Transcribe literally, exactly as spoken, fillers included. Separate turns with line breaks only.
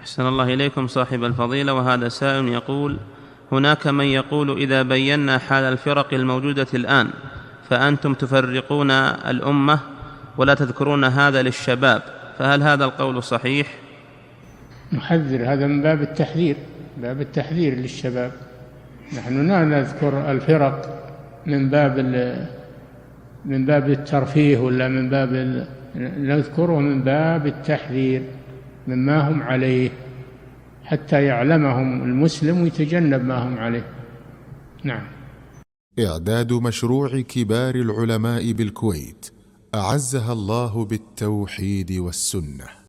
أحسن الله إليكم صاحب الفضيلة. وهذا سائل يقول: هناك من يقول إذا بينا حال الفرق الموجودة الآن فأنتم تفرقون الأمة ولا تذكرون هذا للشباب، فهل هذا القول صحيح؟
نحذر، هذا من باب التحذير، باب التحذير للشباب. نحن لا نذكر الفرق من باب من باب الترفيه ولا من باب، نذكره من باب التحذير مما هم عليه حتى يعلمهم المسلم ويتجنب ما هم عليه. نعم.
إعداد مشروع كبار العلماء بالكويت أعزها الله بالتوحيد والسنة.